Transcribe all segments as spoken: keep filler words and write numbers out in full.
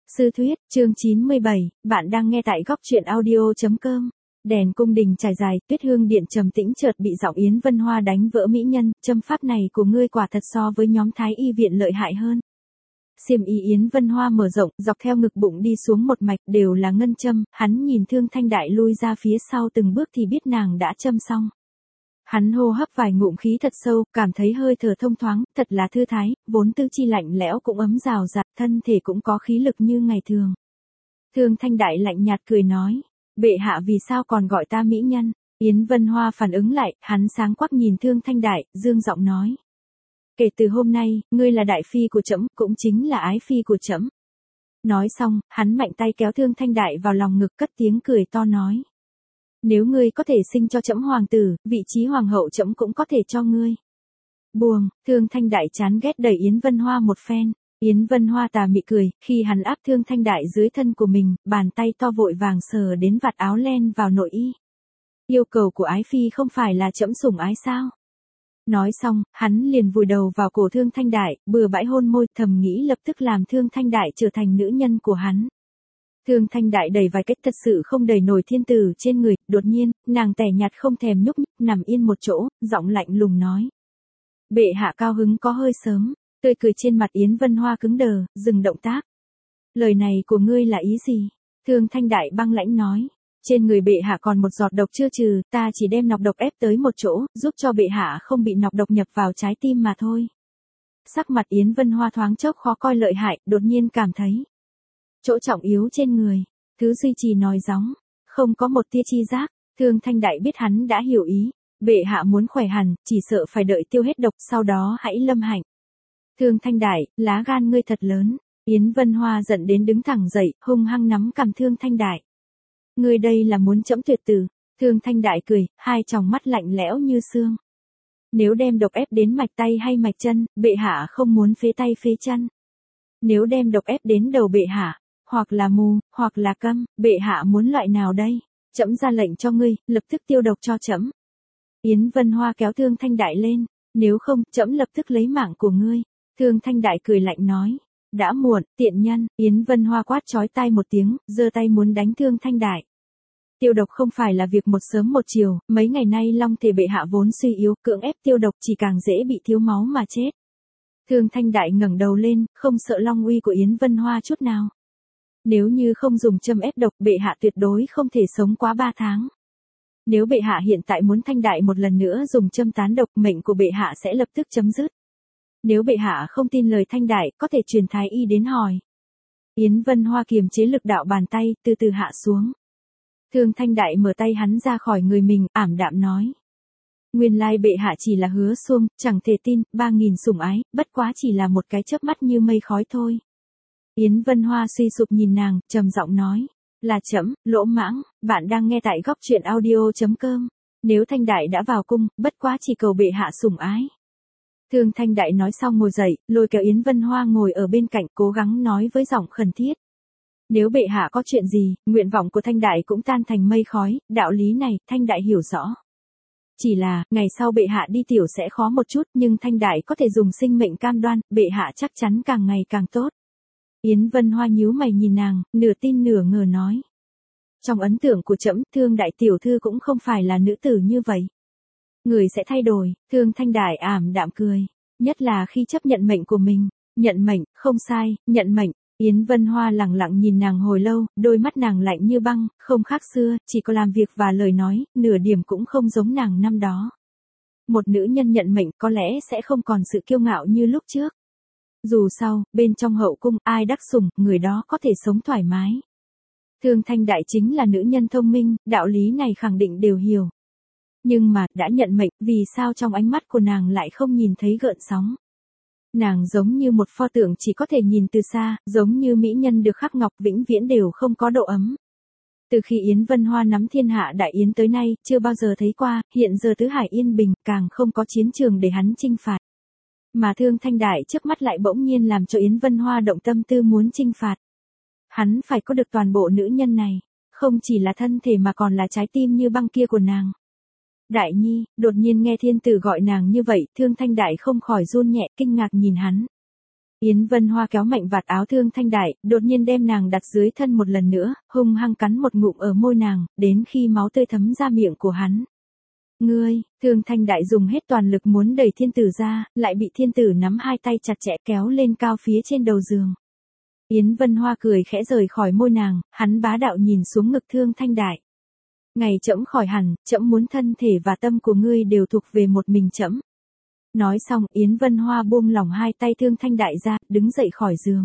Sư thuyết, chương chín mươi bảy, bạn đang nghe tại góc truyện audio.com. Đèn cung đình trải dài, tuyết hương điện trầm tĩnh chợt bị giọng Yến Vân Hoa đánh vỡ mỹ nhân, châm pháp này của ngươi quả thật so với nhóm thái y viện lợi hại hơn. Xiêm y Yến Vân Hoa mở rộng, dọc theo ngực bụng đi xuống một mạch đều là ngân châm, hắn nhìn Thương Thanh Đại lui ra phía sau từng bước thì biết nàng đã châm xong. Hắn hô hấp vài ngụm khí thật sâu, cảm thấy hơi thở thông thoáng, thật là thư thái, vốn tư chi lạnh lẽo cũng ấm rào rạt, thân thể cũng có khí lực như ngày thường. Thương Thanh Đại lạnh nhạt cười nói, bệ hạ vì sao còn gọi ta mỹ nhân? Yến Vân Hoa phản ứng lại, hắn sáng quắc nhìn Thương Thanh Đại, dương giọng nói. Kể từ hôm nay, ngươi là đại phi của trẫm, cũng chính là ái phi của trẫm. Nói xong, hắn mạnh tay kéo Thương Thanh Đại vào lòng ngực cất tiếng cười to nói. Nếu ngươi có thể sinh cho trẫm hoàng tử, vị trí hoàng hậu trẫm cũng có thể cho ngươi. Buông, Thương Thanh Đại chán ghét đẩy Yến Vân Hoa một phen. Yến Vân Hoa tà mị cười, khi hắn áp Thương Thanh Đại dưới thân của mình, bàn tay to vội vàng sờ đến vạt áo len vào nội y. Yêu cầu của ái phi không phải là trẫm sủng ái sao? Nói xong, hắn liền vùi đầu vào cổ Thương Thanh Đại, bừa bãi hôn môi, thầm nghĩ lập tức làm Thương Thanh Đại trở thành nữ nhân của hắn. Thương Thanh Đại đầy vài cách thật sự không đầy nổi thiên tử trên người, đột nhiên, nàng tẻ nhạt không thèm nhúc nhích, nằm yên một chỗ, giọng lạnh lùng nói. Bệ hạ cao hứng có hơi sớm, tươi cười trên mặt Yến Vân Hoa cứng đờ, dừng động tác. Lời này của ngươi là ý gì? Thương Thanh Đại băng lãnh nói. Trên người bệ hạ còn một giọt độc chưa trừ, ta chỉ đem nọc độc ép tới một chỗ, giúp cho bệ hạ không bị nọc độc nhập vào trái tim mà thôi. Sắc mặt Yến Vân Hoa thoáng chốc khó coi lợi hại, đột nhiên cảm thấy. Chỗ trọng yếu trên người, thứ duy trì nói gióng, không có một tia chi giác. Thương Thanh Đại biết hắn đã hiểu ý, bệ hạ muốn khỏe hẳn, chỉ sợ phải đợi tiêu hết độc sau đó hãy lâm hạnh. Thương Thanh Đại, lá gan ngươi thật lớn. Yến Vân Hoa giận đến đứng thẳng dậy, hung hăng nắm cằm Thương Thanh Đại. Ngươi đây là muốn trẫm tuyệt tử. Thương Thanh Đại cười, hai tròng mắt lạnh lẽo như xương. Nếu đem độc ép đến mạch tay hay mạch chân, bệ hạ không muốn phế tay phế chân. Nếu đem độc ép đến đầu bệ hạ, hoặc là mù, hoặc là câm, bệ hạ muốn loại nào đây? Trẫm ra lệnh cho ngươi, lập tức tiêu độc cho trẫm. Yến Vân Hoa kéo Thương Thanh Đại lên, nếu không, trẫm lập tức lấy mạng của ngươi. Thương Thanh Đại cười lạnh nói, đã muộn, tiện nhân. Yến Vân Hoa quát chói tai một tiếng, giơ tay muốn đánh Thương Thanh Đại. Tiêu độc không phải là việc một sớm một chiều, mấy ngày nay long thể bệ hạ vốn suy yếu, cưỡng ép tiêu độc chỉ càng dễ bị thiếu máu mà chết. Thương Thanh Đại ngẩng đầu lên, không sợ long uy của Yến Vân Hoa chút nào. Nếu như không dùng châm ép độc, bệ hạ tuyệt đối không thể sống quá ba tháng. Nếu bệ hạ hiện tại muốn Thanh Đại một lần nữa dùng châm tán độc, mệnh của bệ hạ sẽ lập tức chấm dứt. Nếu bệ hạ không tin lời Thanh Đại, có thể truyền thái y đến hỏi. Yến Vân Hoa kiềm chế lực đạo bàn tay, từ từ hạ xuống. Thương Thanh Đại mở tay hắn ra khỏi người mình, ảm đạm nói. Nguyên lai bệ hạ chỉ là hứa xuông, chẳng thể tin, ba nghìn sủng ái, bất quá chỉ là một cái chớp mắt như mây khói thôi. Yến Vân Hoa suy sụp nhìn nàng, trầm giọng nói. Là trẫm, lỗ mãng, bạn đang nghe tại góc truyện audio.com. Nếu Thanh Đại đã vào cung, bất quá chỉ cầu bệ hạ sủng ái. Thương Thanh Đại nói xong ngồi dậy, lôi kéo Yến Vân Hoa ngồi ở bên cạnh, cố gắng nói với giọng khẩn thiết. Nếu bệ hạ có chuyện gì, nguyện vọng của Thanh Đại cũng tan thành mây khói, đạo lý này, Thanh Đại hiểu rõ. Chỉ là, ngày sau bệ hạ đi tiểu sẽ khó một chút, nhưng Thanh Đại có thể dùng sinh mệnh cam đoan, bệ hạ chắc chắn càng ngày càng tốt. Yến Vân Hoa nhíu mày nhìn nàng, nửa tin nửa ngờ nói. Trong ấn tượng của trẫm, Thương Đại tiểu thư cũng không phải là nữ tử như vậy. Người sẽ thay đổi. Thương Thanh Đại ảm đạm cười. Nhất là khi chấp nhận mệnh của mình. Nhận mệnh, không sai, nhận mệnh. Yến Vân Hoa lặng lặng nhìn nàng hồi lâu, đôi mắt nàng lạnh như băng, không khác xưa, chỉ có làm việc và lời nói, nửa điểm cũng không giống nàng năm đó. Một nữ nhân nhận mệnh có lẽ sẽ không còn sự kiêu ngạo như lúc trước. Dù sao, bên trong hậu cung, ai đắc sủng, người đó có thể sống thoải mái. Thương Thanh Đại chính là nữ nhân thông minh, đạo lý này khẳng định đều hiểu. Nhưng mà, đã nhận mệnh, vì sao trong ánh mắt của nàng lại không nhìn thấy gợn sóng? Nàng giống như một pho tượng chỉ có thể nhìn từ xa, giống như mỹ nhân được khắc ngọc vĩnh viễn đều không có độ ấm. Từ khi Yến Vân Hoa nắm thiên hạ đại yến tới nay, chưa bao giờ thấy qua, hiện giờ tứ hải yên bình, càng không có chiến trường để hắn chinh phạt. Mà Thương Thanh Đại trước mắt lại bỗng nhiên làm cho Yến Vân Hoa động tâm tư muốn chinh phạt. Hắn phải có được toàn bộ nữ nhân này, không chỉ là thân thể mà còn là trái tim như băng kia của nàng. Đại Nhi, đột nhiên nghe thiên tử gọi nàng như vậy, Thương Thanh Đại không khỏi run nhẹ, kinh ngạc nhìn hắn. Yến Vân Hoa kéo mạnh vạt áo Thương Thanh Đại, đột nhiên đem nàng đặt dưới thân một lần nữa, hung hăng cắn một ngụm ở môi nàng, đến khi máu tươi thấm ra miệng của hắn. Ngươi, Thương Thanh Đại dùng hết toàn lực muốn đẩy thiên tử ra, lại bị thiên tử nắm hai tay chặt chẽ kéo lên cao phía trên đầu giường. Yến Vân Hoa cười khẽ rời khỏi môi nàng, hắn bá đạo nhìn xuống ngực Thương Thanh Đại. Ngày trẫm khỏi hẳn, trẫm muốn thân thể và tâm của ngươi đều thuộc về một mình trẫm. Nói xong, Yến Vân Hoa buông lỏng hai tay Thương Thanh Đại ra, đứng dậy khỏi giường.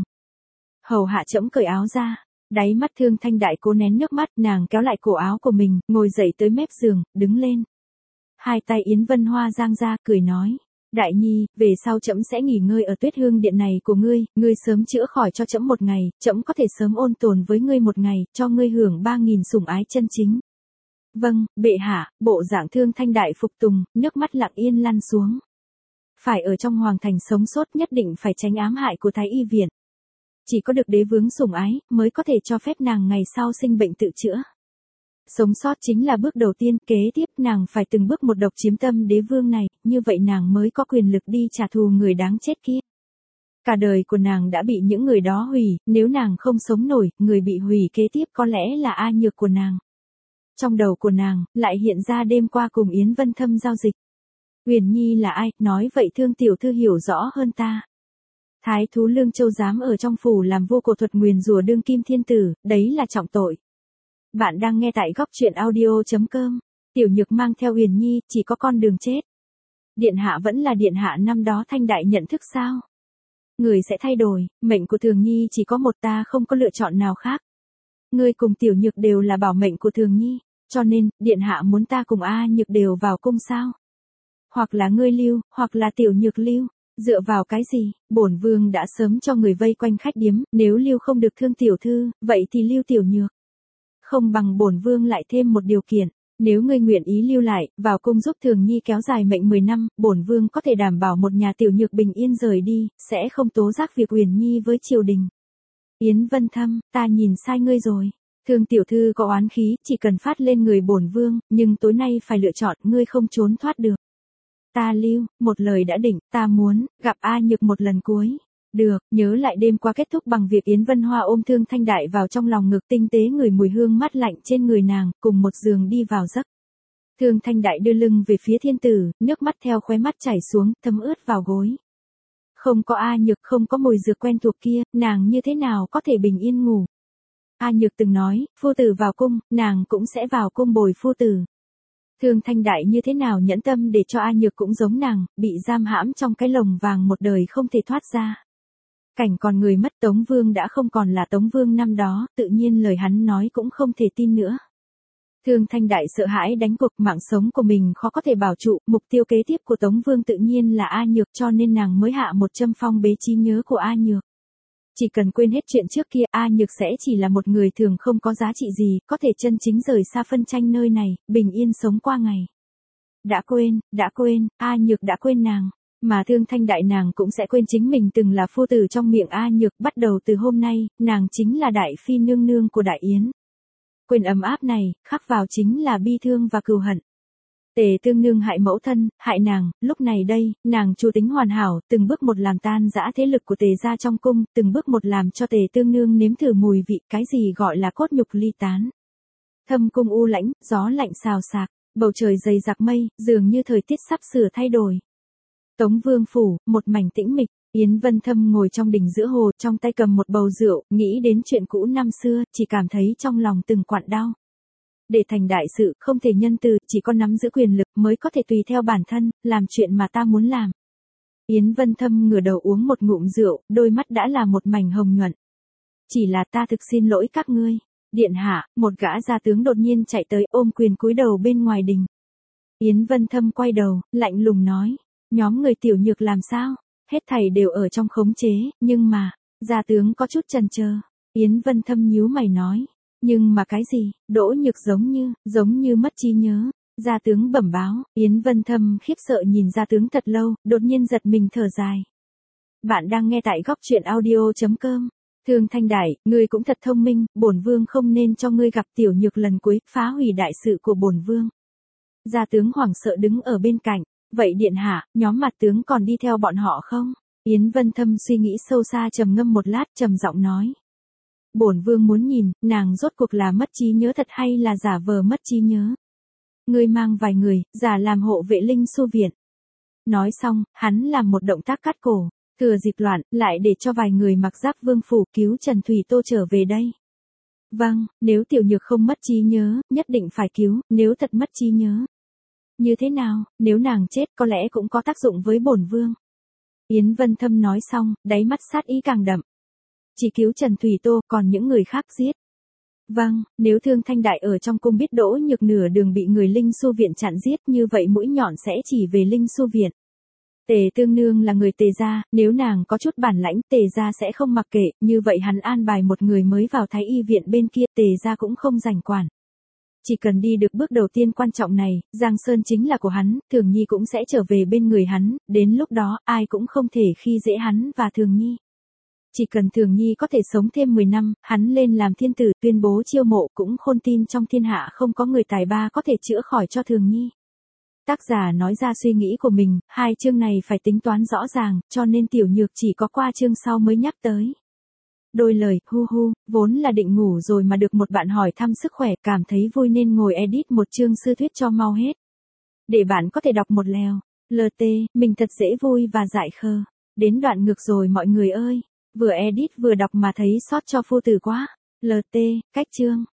Hầu hạ trẫm cởi áo ra. Đáy mắt Thương Thanh Đại cố nén nước mắt, nàng kéo lại cổ áo của mình, ngồi dậy tới mép giường, đứng lên. Hai tay Yến Vân Hoa giang ra, cười nói. Đại nhi, về sau trẫm sẽ nghỉ ngơi ở Tuyết Hương Điện này của ngươi, ngươi sớm chữa khỏi cho trẫm một ngày, trẫm có thể sớm ôn tồn với ngươi một ngày, cho ngươi hưởng ba nghìn sủng ái chân chính. Vâng, bệ hạ. Bộ dạng Thương Thanh Đại phục tùng, nước mắt lặng yên lăn xuống. Phải ở trong hoàng thành sống sót nhất định phải tránh ám hại của Thái Y viện. Chỉ có được đế vương sủng ái, mới có thể cho phép nàng ngày sau sinh bệnh tự chữa. Sống sót chính là bước đầu tiên, kế tiếp nàng phải từng bước một độc chiếm tâm đế vương này, như vậy nàng mới có quyền lực đi trả thù người đáng chết kia. Cả đời của nàng đã bị những người đó hủy, nếu nàng không sống nổi, người bị hủy kế tiếp có lẽ là A Nhược của nàng. Trong đầu của nàng, lại hiện ra đêm qua cùng Yến Vân Thâm giao dịch. Uyển Nhi là ai, nói vậy Thương tiểu thư hiểu rõ hơn ta. Thái thú Lương Châu dám ở trong phủ làm vô cổ thuật nguyền rủa đương kim thiên tử, đấy là trọng tội. Bạn đang nghe tại góc truyện audio chấm com. Tiểu Nhược mang theo Uyển Nhi, chỉ có con đường chết. Điện hạ vẫn là điện hạ năm đó Thanh Đại nhận thức sao? Người sẽ thay đổi, mệnh của Thường Nhi chỉ có một, ta không có lựa chọn nào khác. Ngươi cùng Tiểu Nhược đều là bảo mệnh của Thường Nhi, cho nên, điện hạ muốn ta cùng A Nhược đều vào cung sao? Hoặc là ngươi lưu, hoặc là Tiểu Nhược lưu. Dựa vào cái gì, bổn vương đã sớm cho người vây quanh khách điếm, nếu lưu không được Thương tiểu thư, vậy thì lưu Tiểu Nhược. Không bằng bổn vương lại thêm một điều kiện, nếu ngươi nguyện ý lưu lại, vào cung giúp Thường Nhi kéo dài mệnh mười năm, bổn vương có thể đảm bảo một nhà Tiểu Nhược bình yên rời đi, sẽ không tố giác việc Uyển Nhi với triều đình. Yến Vân Thâm, ta nhìn sai ngươi rồi. Thương tiểu thư có oán khí, chỉ cần phát lên người bổn vương, nhưng tối nay phải lựa chọn, ngươi không trốn thoát được. Ta lưu, một lời đã định, ta muốn, gặp A Nhược một lần cuối. Được, nhớ lại đêm qua kết thúc bằng việc Yến Vân Hoa ôm Thương Thanh Đại vào trong lòng ngực tinh tế ngửi mùi hương mát lạnh trên người nàng, cùng một giường đi vào giấc. Thương Thanh Đại đưa lưng về phía thiên tử, nước mắt theo khóe mắt chảy xuống, thấm ướt vào gối. Không có A Nhược, không có mùi dược quen thuộc kia, nàng như thế nào có thể bình yên ngủ. A Nhược từng nói, phu tử vào cung, nàng cũng sẽ vào cung bồi phu tử. Thương Thanh Đại như thế nào nhẫn tâm để cho A Nhược cũng giống nàng, bị giam hãm trong cái lồng vàng một đời không thể thoát ra. Cảnh còn người mất, Tống Vương đã không còn là Tống Vương năm đó, tự nhiên lời hắn nói cũng không thể tin nữa. Thương Thanh Đại sợ hãi đánh cuộc, mạng sống của mình khó có thể bảo trụ, mục tiêu kế tiếp của Tống Vương tự nhiên là A Nhược, cho nên nàng mới hạ một châm phong bế trí nhớ của A Nhược. Chỉ cần quên hết chuyện trước kia, A Nhược sẽ chỉ là một người thường không có giá trị gì, có thể chân chính rời xa phân tranh nơi này, bình yên sống qua ngày. Đã quên, đã quên, A Nhược đã quên nàng, mà Thương Thanh Đại nàng cũng sẽ quên chính mình từng là phu tử trong miệng A Nhược, bắt đầu từ hôm nay, nàng chính là đại phi nương nương của Đại Yến. Quên ấm áp này, khắc vào chính là bi thương và cừu hận. Tề Tương Nương hại mẫu thân, hại nàng, lúc này đây, nàng chủ tính hoàn hảo, từng bước một làm tan rã thế lực của Tề gia trong cung, từng bước một làm cho Tề Tương Nương nếm thử mùi vị, cái gì gọi là cốt nhục ly tán. Thâm cung u lãnh, gió lạnh xào xạc, bầu trời dày đặc mây, dường như thời tiết sắp sửa thay đổi. Tống Vương phủ, một mảnh tĩnh mịch, Yến Vân Thâm ngồi trong đình giữa hồ, trong tay cầm một bầu rượu, nghĩ đến chuyện cũ năm xưa, chỉ cảm thấy trong lòng từng quặn đau. Để thành đại sự, không thể nhân từ, chỉ có nắm giữ quyền lực mới có thể tùy theo bản thân, làm chuyện mà ta muốn làm. Yến Vân Thâm ngửa đầu uống một ngụm rượu, đôi mắt đã là một mảnh hồng nhuận. Chỉ là ta thực xin lỗi các ngươi. Điện hạ, một gã gia tướng đột nhiên chạy tới ôm quyền cúi đầu bên ngoài đình. Yến Vân Thâm quay đầu, lạnh lùng nói, nhóm người Tiểu Nhược làm sao? Hết thảy đều ở trong khống chế, nhưng mà, gia tướng có chút chần chờ. Yến Vân Thâm nhíu mày nói. Nhưng mà cái gì, Đỗ Nhược giống như, giống như mất trí nhớ. Gia tướng bẩm báo, Yến Vân Thâm khiếp sợ nhìn gia tướng thật lâu, đột nhiên giật mình thở dài. Bạn đang nghe tại góc truyện audio chấm com. Thương Thanh Đại, ngươi cũng thật thông minh, bổn vương không nên cho ngươi gặp Tiểu Nhược lần cuối, phá hủy đại sự của bổn vương. Gia tướng hoảng sợ đứng ở bên cạnh, vậy điện hạ, nhóm mặt tướng còn đi theo bọn họ không? Yến Vân Thâm suy nghĩ sâu xa trầm ngâm một lát trầm giọng nói. Bổn vương muốn nhìn, nàng rốt cuộc là mất trí nhớ thật hay là giả vờ mất trí nhớ. Ngươi mang vài người, giả làm hộ vệ Linh Xu Viện. Nói xong, hắn làm một động tác cắt cổ, thừa dịp loạn, lại để cho vài người mặc giáp vương phủ cứu Trần Thủy Tô trở về đây. Vâng, nếu tiểu nhược không mất trí nhớ, nhất định phải cứu, nếu thật mất trí nhớ. Như thế nào, nếu nàng chết có lẽ cũng có tác dụng với bổn vương. Yến Vân Thâm nói xong, đáy mắt sát ý càng đậm. Chỉ cứu Trần Thủy Tô, còn những người khác giết. Vâng, nếu Thương Thanh Đại ở trong cung biết Đỗ Nhược nửa đường bị người Linh Xu Viện chặn giết, như vậy mũi nhọn sẽ chỉ về Linh Xu Viện. Tề Tương Nương là người Tề gia, nếu nàng có chút bản lãnh Tề gia sẽ không mặc kệ, như vậy hắn an bài một người mới vào Thái Y Viện bên kia, Tề gia cũng không rảnh quản. Chỉ cần đi được bước đầu tiên quan trọng này, Giang Sơn chính là của hắn, Thường Nhi cũng sẽ trở về bên người hắn, đến lúc đó ai cũng không thể khi dễ hắn và Thường Nhi. Chỉ cần Thường Nhi có thể sống thêm mười năm, hắn lên làm thiên tử tuyên bố chiêu mộ, cũng khôn tin trong thiên hạ không có người tài ba có thể chữa khỏi cho Thường Nhi. Tác giả nói ra suy nghĩ của mình, hai chương này phải tính toán rõ ràng, cho nên tiểu nhược chỉ có qua chương sau mới nhắc tới. Đôi lời, hu hu, vốn là định ngủ rồi mà được một bạn hỏi thăm sức khỏe, cảm thấy vui nên ngồi edit một chương sư thuyết cho mau hết. Để bạn có thể đọc một lèo, lờ tê, mình thật dễ vui và dại khờ. Đến đoạn ngược rồi mọi người ơi, vừa edit vừa đọc mà thấy sót cho phu tử quá. lờ tê, cách chương.